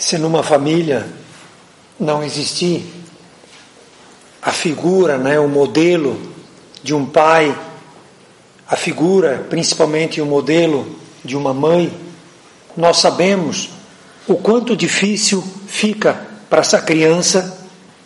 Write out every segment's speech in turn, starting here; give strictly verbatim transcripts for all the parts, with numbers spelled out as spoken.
Se numa família não existir a figura, né, o modelo de um pai, a figura, principalmente o modelo de uma mãe, nós sabemos o quanto difícil fica para essa criança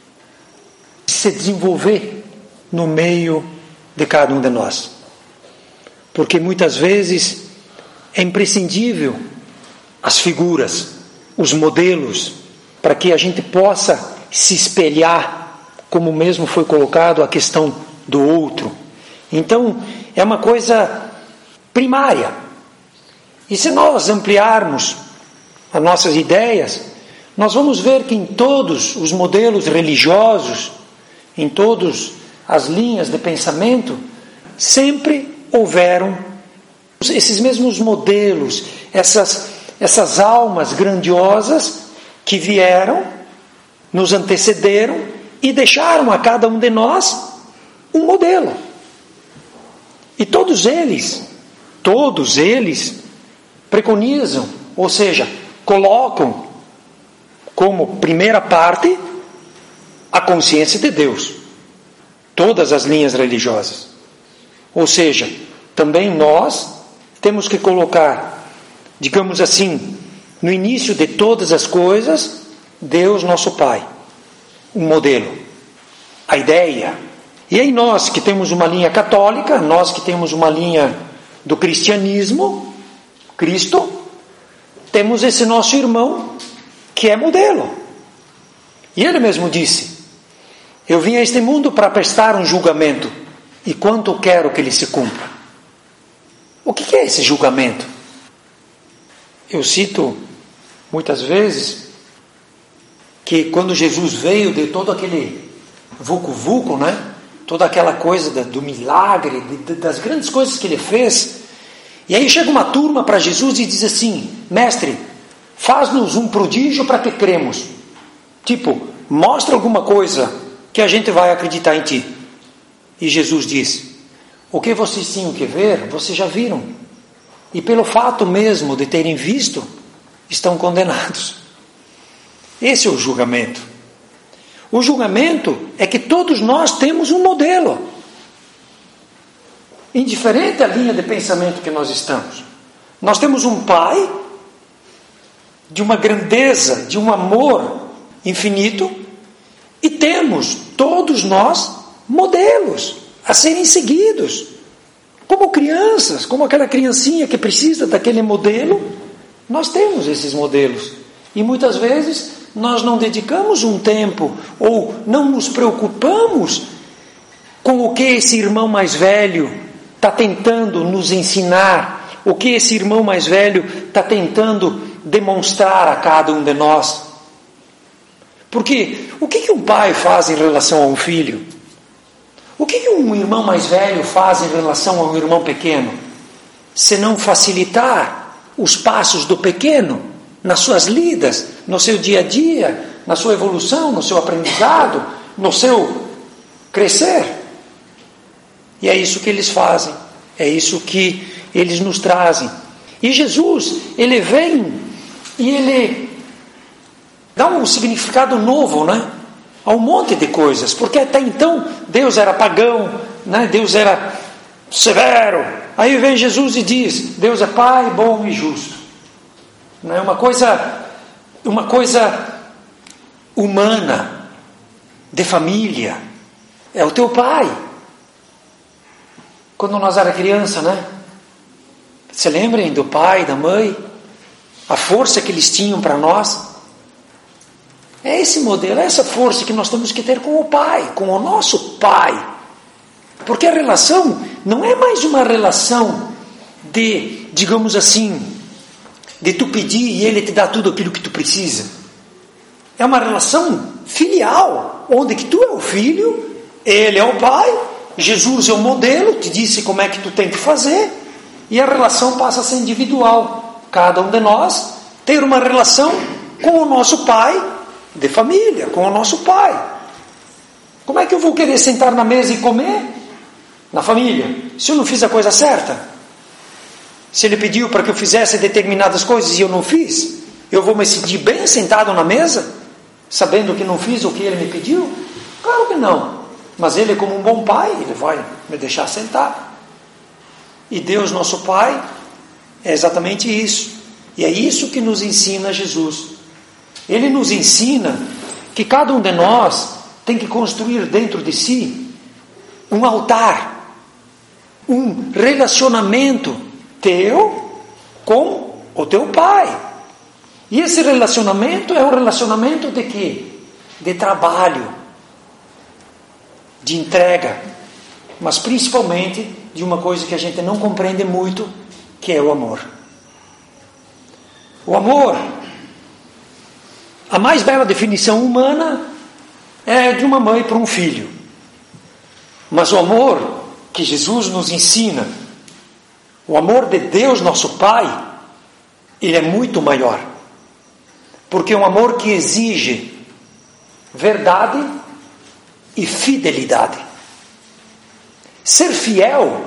se desenvolver no meio de cada um de nós. Porque muitas vezes é imprescindível as figuras, os modelos, para que a gente possa se espelhar, como mesmo foi colocado a questão do outro. Então, é uma coisa primária. E se nós ampliarmos as nossas ideias, nós vamos ver que em todos os modelos religiosos, em todas as linhas de pensamento, sempre houveram esses mesmos modelos, essas, essas almas grandiosas que vieram, nos antecederam e deixaram a cada um de nós um modelo. E todos eles, todos eles preconizam, ou seja, colocam como primeira parte a consciência de Deus. Todas as linhas religiosas. Ou seja, também nós temos que colocar, digamos assim, no início de todas as coisas, Deus nosso Pai. Um modelo. A ideia. E aí nós que temos uma linha católica, nós que temos uma linha do cristianismo, Cristo, temos esse nosso irmão que é modelo. E ele mesmo disse: eu vim a este mundo para prestar um julgamento, e quanto quero que ele se cumpra. O que é esse julgamento? Eu cito muitas vezes que quando Jesus veio, de todo aquele vucu-vucu, né? Toda aquela coisa do milagre, das grandes coisas que ele fez, e aí chega uma turma para Jesus e diz assim: mestre, faz-nos um prodígio para que cremos. Tipo, mostra alguma coisa que a gente vai acreditar em ti. E Jesus diz: o que vocês tinham que ver, vocês já viram. E pelo fato mesmo de terem visto, estão condenados. Esse é o julgamento. O julgamento é que todos nós temos um modelo. Indiferente à linha de pensamento que nós estamos. Nós temos um Pai de uma grandeza, de um amor infinito, e temos, todos nós, modelos a serem seguidos. Como crianças, como aquela criancinha que precisa daquele modelo, nós temos esses modelos. E muitas vezes nós não dedicamos um tempo, ou não nos preocupamos com o que esse irmão mais velho está tentando nos ensinar, o que esse irmão mais velho está tentando demonstrar a cada um de nós. Porque o que, que um pai faz em relação a um filho? O que, que um irmão mais velho faz em relação a um irmão pequeno? Se não facilitar os passos do pequeno nas suas lidas, no seu dia a dia, na sua evolução, no seu aprendizado, no seu crescer. E é isso que eles fazem, é isso que eles nos trazem. E Jesus, ele vem e ele dá um significado novo, né? A um monte de coisas, porque até então Deus era pagão, né? Deus era severo. Aí vem Jesus e diz: Deus é Pai, bom e justo. Não é uma coisa, uma coisa humana, de família. É o teu pai. Quando nós era criança, né? Se lembrem do pai, da mãe, a força que eles tinham para nós. É esse modelo, é essa força que nós temos que ter com o Pai, com o nosso Pai. Porque a relação não é mais uma relação de, digamos assim, de tu pedir e Ele te dá tudo aquilo que tu precisa. É uma relação filial, onde que tu é o filho, Ele é o Pai, Jesus é o modelo, te disse como é que tu tem que fazer, e a relação passa a ser individual. Cada um de nós ter uma relação com o nosso Pai, de família, com o nosso Pai. Como é que eu vou querer sentar na mesa e comer na família, se eu não fiz a coisa certa? Se Ele pediu para que eu fizesse determinadas coisas e eu não fiz, Eu vou me sentir bem sentado na mesa, sabendo que não fiz o que ele me pediu? Claro que não. Mas ele, como um bom pai, ele vai me deixar sentar. E Deus, nosso Pai, é exatamente isso. E é isso que nos ensina Jesus. Ele nos ensina que cada um de nós tem que construir dentro de si um altar, um relacionamento teu com o teu Pai. E esse relacionamento é um relacionamento de quê? De trabalho, de entrega, mas principalmente de uma coisa que a gente não compreende muito, que é o amor. O amor, a mais bela definição humana é de uma mãe para um filho. Mas o amor que Jesus nos ensina, o amor de Deus, nosso Pai, ele é muito maior. Porque é um amor que exige verdade e fidelidade. Ser fiel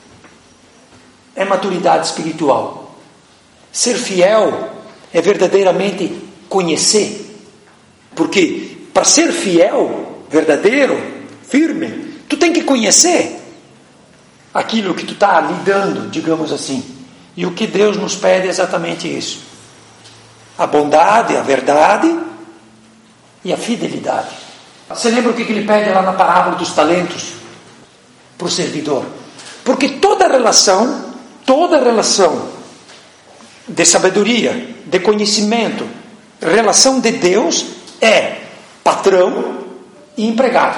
é maturidade espiritual. Ser fiel é verdadeiramente conhecer. Porque para ser fiel, verdadeiro, firme, tu tem que conhecer aquilo que tu está lidando, digamos assim. E o que Deus nos pede é exatamente isso. A bondade, a verdade e a fidelidade. Você lembra o que ele pede lá na parábola dos talentos para o servidor? Porque toda relação, toda relação de sabedoria, de conhecimento, relação de Deus é patrão e empregado.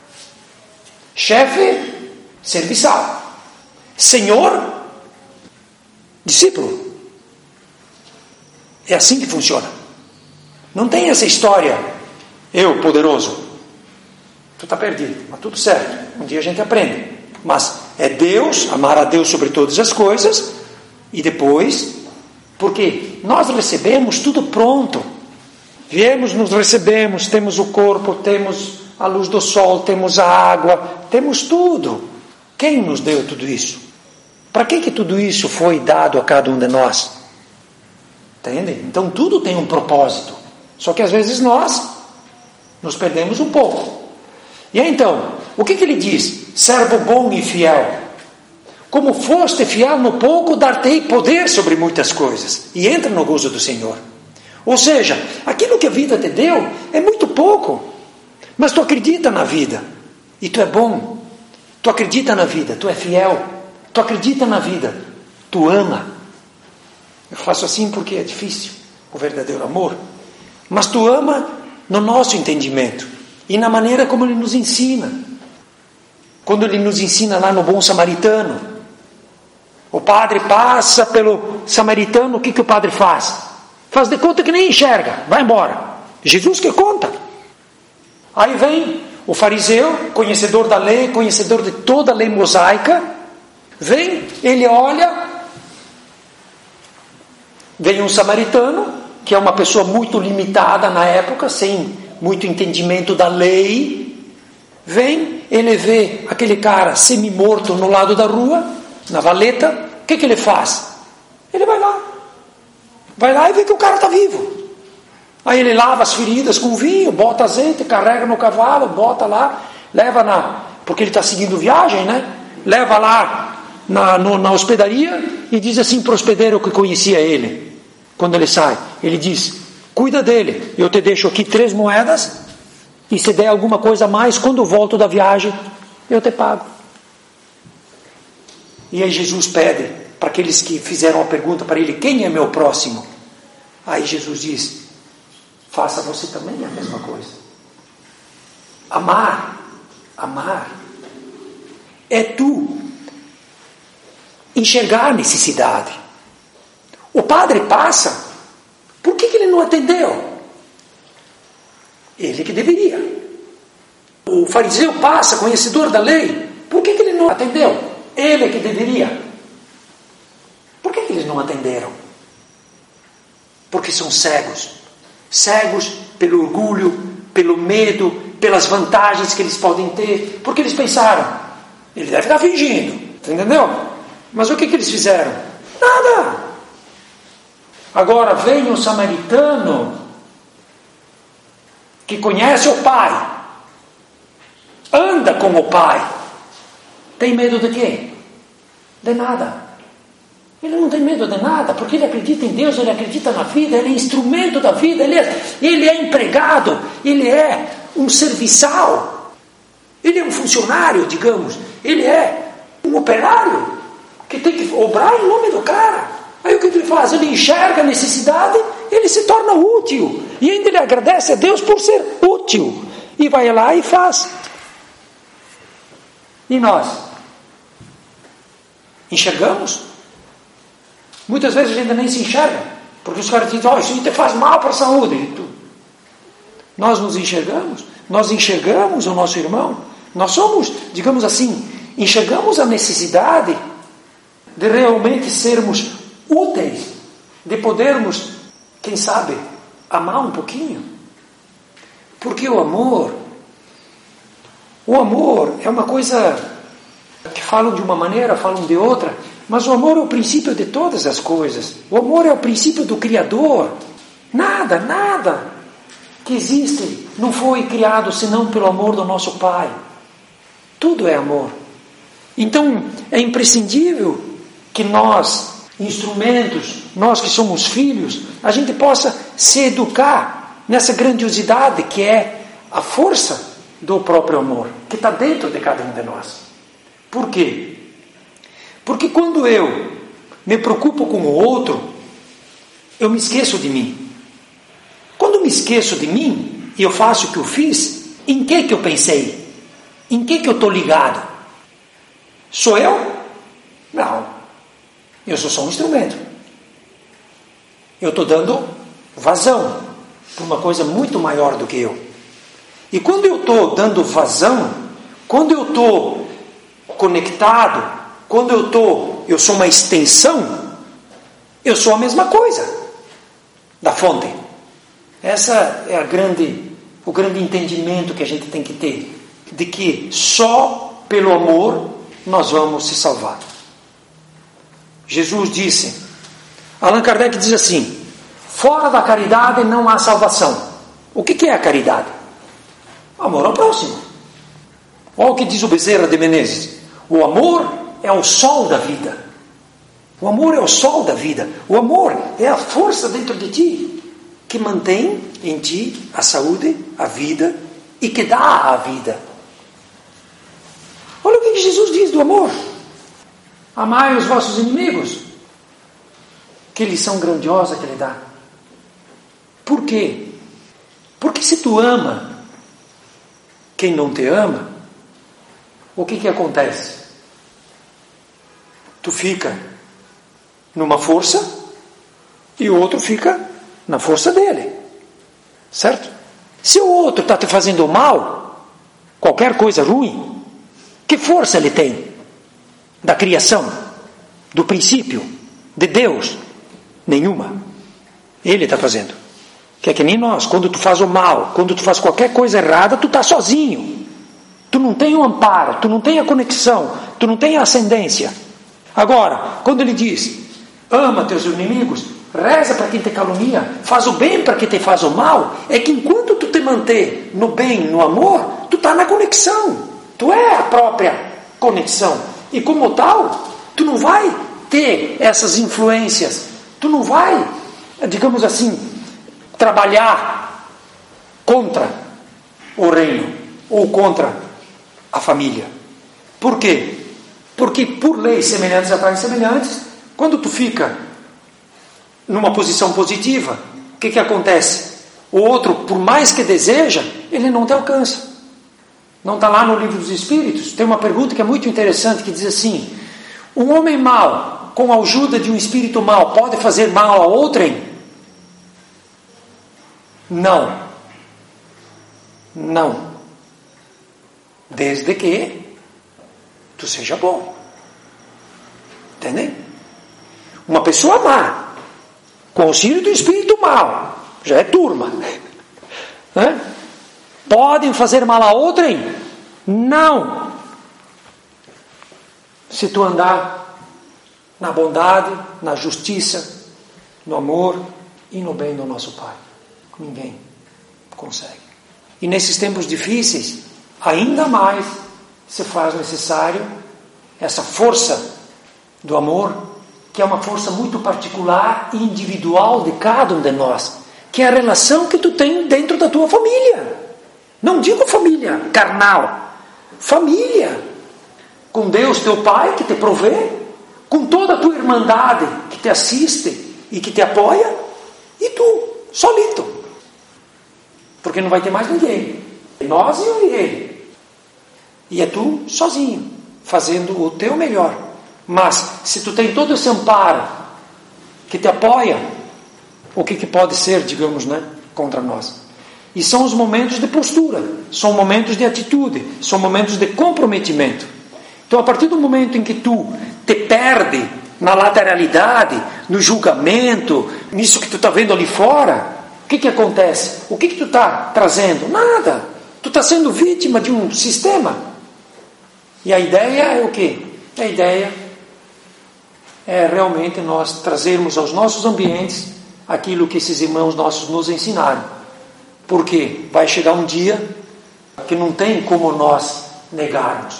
Chefe, serviçal. Senhor, discípulo. É assim que funciona. Não tem essa história, eu poderoso. Tu está perdido, mas tudo certo. Um dia a gente aprende. Mas é Deus, amar a Deus sobre todas as coisas, e depois, porque nós recebemos tudo pronto. Viemos, nos recebemos, temos o corpo, temos a luz do sol, temos a água, temos tudo. Quem nos deu tudo isso? Para que que tudo isso foi dado a cada um de nós? Entende? Então tudo tem um propósito. Só que às vezes nós nos perdemos um pouco. E aí, então, o que que ele diz? Servo bom e fiel. Como foste fiel no pouco, dar-te-ei poder sobre muitas coisas. E entra no gozo do Senhor. Ou seja, aquilo que a vida te deu é muito pouco. Mas tu acredita na vida. E tu é bom. Tu acredita na vida. Tu é fiel. Tu acredita na vida. Tu ama. Eu faço assim porque é difícil, o verdadeiro amor. Mas tu ama no nosso entendimento e na maneira como ele nos ensina. Quando ele nos ensina lá no bom samaritano, o padre passa pelo samaritano, o que que o padre faz? Faz de conta que nem enxerga, vai embora. Jesus que conta. Aí vem o fariseu, conhecedor da lei, conhecedor de toda a lei mosaica, vem, ele olha. Vem um samaritano, que é uma pessoa muito limitada na época, sem muito entendimento da lei. Vem, ele vê aquele cara semi-morto no lado da rua, na valeta. O que que ele faz? Ele vai lá. Vai lá e vê que o cara está vivo. Aí ele lava as feridas com vinho, bota azeite, carrega no cavalo, bota lá, leva na... Porque ele está seguindo viagem, né? Leva lá na, no, na hospedaria e diz assim para o hospedeiro que conhecia ele. Quando ele sai, ele diz, cuida dele, eu te deixo aqui três moedas, e se der alguma coisa a mais, quando eu volto da viagem, eu te pago. E aí Jesus pede para aqueles que fizeram a pergunta para ele, quem é meu próximo? Aí Jesus diz, faça você também a mesma coisa. Amar, amar, é tu enxergar a necessidade. O padre passa, por que que ele não atendeu? Ele que deveria. O fariseu passa, conhecedor da lei, por que que ele não atendeu? Ele que deveria. Por que que eles não atenderam? Porque são cegos. Cegos pelo orgulho, pelo medo, pelas vantagens que eles podem ter. Porque eles pensaram, ele deve estar fingindo, entendeu? Mas o que que eles fizeram? Nada. Agora vem o samaritano que conhece o Pai, anda com o Pai, tem medo de quê? De nada. Ele não tem medo de nada, porque ele acredita em Deus, ele acredita na vida, ele é instrumento da vida, ele é, ele é empregado, ele é um serviçal, ele é um funcionário, digamos, ele é um operário que tem que obrar em nome do cara. Aí o que ele faz? Ele enxerga a necessidade, ele se torna útil, e ainda ele agradece a Deus por ser útil, e vai lá e faz. E nós? Enxergamos? Muitas vezes a gente nem se enxerga, porque os caras dizem, oh, isso te faz mal para a saúde. E tu... Nós nos enxergamos, nós enxergamos o nosso irmão, nós somos, digamos assim, enxergamos a necessidade de realmente sermos úteis, de podermos, quem sabe, amar um pouquinho. Porque o amor, o amor é uma coisa que falam de uma maneira, falam de outra, mas o amor é o princípio de todas as coisas. O amor é o princípio do Criador. Nada, nada que existe não foi criado senão pelo amor do nosso Pai. Tudo é amor. Então, é imprescindível que nós, instrumentos, nós que somos filhos, a gente possa se educar nessa grandiosidade que é a força do próprio amor, que está dentro de cada um de nós. Por quê? Porque quando eu me preocupo com o outro, eu me esqueço de mim. Quando eu me esqueço de mim, e eu faço o que eu fiz, em que que eu pensei? Em que que eu estou ligado? Sou eu? Não. Eu sou só um instrumento. Eu estou dando vazão para uma coisa muito maior do que eu. E quando eu estou dando vazão, quando eu estou conectado, quando eu estou, eu sou uma extensão, eu sou a mesma coisa da fonte. Essa é a grande, o grande entendimento que a gente tem que ter, de que só pelo amor nós vamos se salvar. Jesus disse, Allan Kardec diz assim, fora da caridade não há salvação. O que que é a caridade? Amor ao próximo. Olha o que diz o Bezerra de Menezes, o amor é o sol da vida. O amor é o sol da vida. O amor é a força dentro de ti que mantém em ti a saúde, a vida e que dá a vida. Olha o que Jesus diz do amor. Amai os vossos inimigos. Que lição grandiosa que ele dá. Por quê? Porque se tu ama quem não te ama, o que que acontece? Tu fica numa força e o outro fica na força dele. Certo? Se o outro está te fazendo mal, qualquer coisa ruim, que força ele tem? Da criação, do princípio, de Deus? Nenhuma. Ele está fazendo. Que é que nem nós, quando tu faz o mal, quando tu faz qualquer coisa errada, tu está sozinho. Tu não tem o amparo, tu não tem a conexão, tu não tem a ascendência. Agora, quando ele diz, ama teus inimigos, reza para quem te calunia, faz o bem para quem te faz o mal, é que enquanto tu te mantém no bem, no amor, tu está na conexão. Tu é a própria conexão. E como tal, tu não vai ter essas influências. Tu não vai, digamos assim, trabalhar contra o reino ou contra a família. Por quê? Porque por leis semelhantes atraem semelhantes. Quando tu fica numa posição positiva, o que que acontece? O outro, por mais que deseja, ele não te alcança. Não está lá no Livro dos Espíritos? Tem uma pergunta que é muito interessante, que diz assim, um homem mau, com a ajuda de um espírito mau, pode fazer mal a outrem? Não. Não. Desde que tu seja bom. Entendem? Uma pessoa má, com o auxílio do espírito mau, já é turma. Né? Podem fazer mal a outrem? Não. Se tu andar na bondade, na justiça, no amor e no bem do nosso Pai. Ninguém consegue. E nesses tempos difíceis, ainda mais se faz necessário essa força do amor, que é uma força muito particular e individual de cada um de nós, que é a relação que tu tem dentro da tua família. Não digo família carnal, família com Deus teu Pai que te provê, com toda a tua irmandade que te assiste e que te apoia, e tu, solito, porque não vai ter mais ninguém, nós e ele, e é tu sozinho, fazendo o teu melhor. Mas se tu tem todo esse amparo que te apoia, o que, que pode ser, digamos, né, contra nós? E são os momentos de postura, são momentos de atitude, são momentos de comprometimento. Então, a partir do momento em que tu te perde na lateralidade, no julgamento, nisso que tu está vendo ali fora, o que, que acontece? O que, que tu está trazendo? Nada. Tu está sendo vítima de um sistema. E a ideia é o quê? A ideia é realmente nós trazermos aos nossos ambientes aquilo que esses irmãos nossos nos ensinaram. Porque vai chegar um dia que não tem como nós negarmos.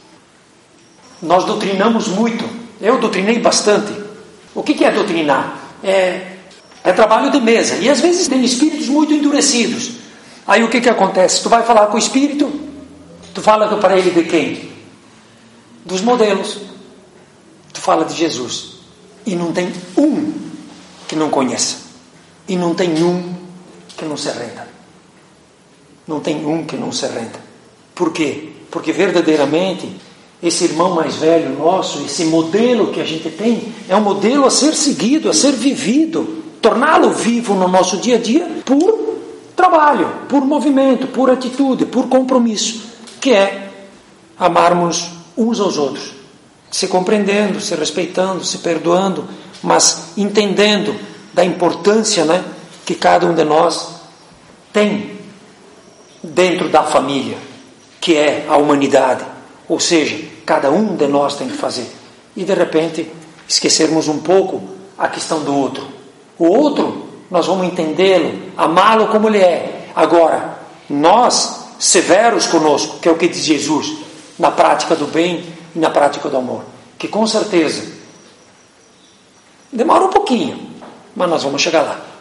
Nós doutrinamos muito. Eu doutrinei bastante. O que é doutrinar? É, é trabalho de mesa. E às vezes tem espíritos muito endurecidos. Aí o que, que acontece? Tu vai falar com o espírito, tu fala para ele de quem? Dos modelos. Tu fala de Jesus. E não tem um que não conheça. E não tem um que não se renda. Não tem um que não se renda. Por quê? Porque verdadeiramente esse irmão mais velho nosso, esse modelo que a gente tem, é um modelo a ser seguido, a ser vivido, torná-lo vivo no nosso dia a dia por trabalho, por movimento, por atitude, por compromisso, que é amarmos uns aos outros, se compreendendo, se respeitando, se perdoando, mas entendendo da importância, né, que cada um de nós tem dentro da família, que é a humanidade. Ou seja, cada um de nós tem que fazer. E de repente, esquecermos um pouco a questão do outro. O outro, nós vamos entendê-lo, amá-lo como ele é. Agora, nós, severos conosco, que é o que diz Jesus, na prática do bem e na prática do amor. Que com certeza, demora um pouquinho, mas nós vamos chegar lá.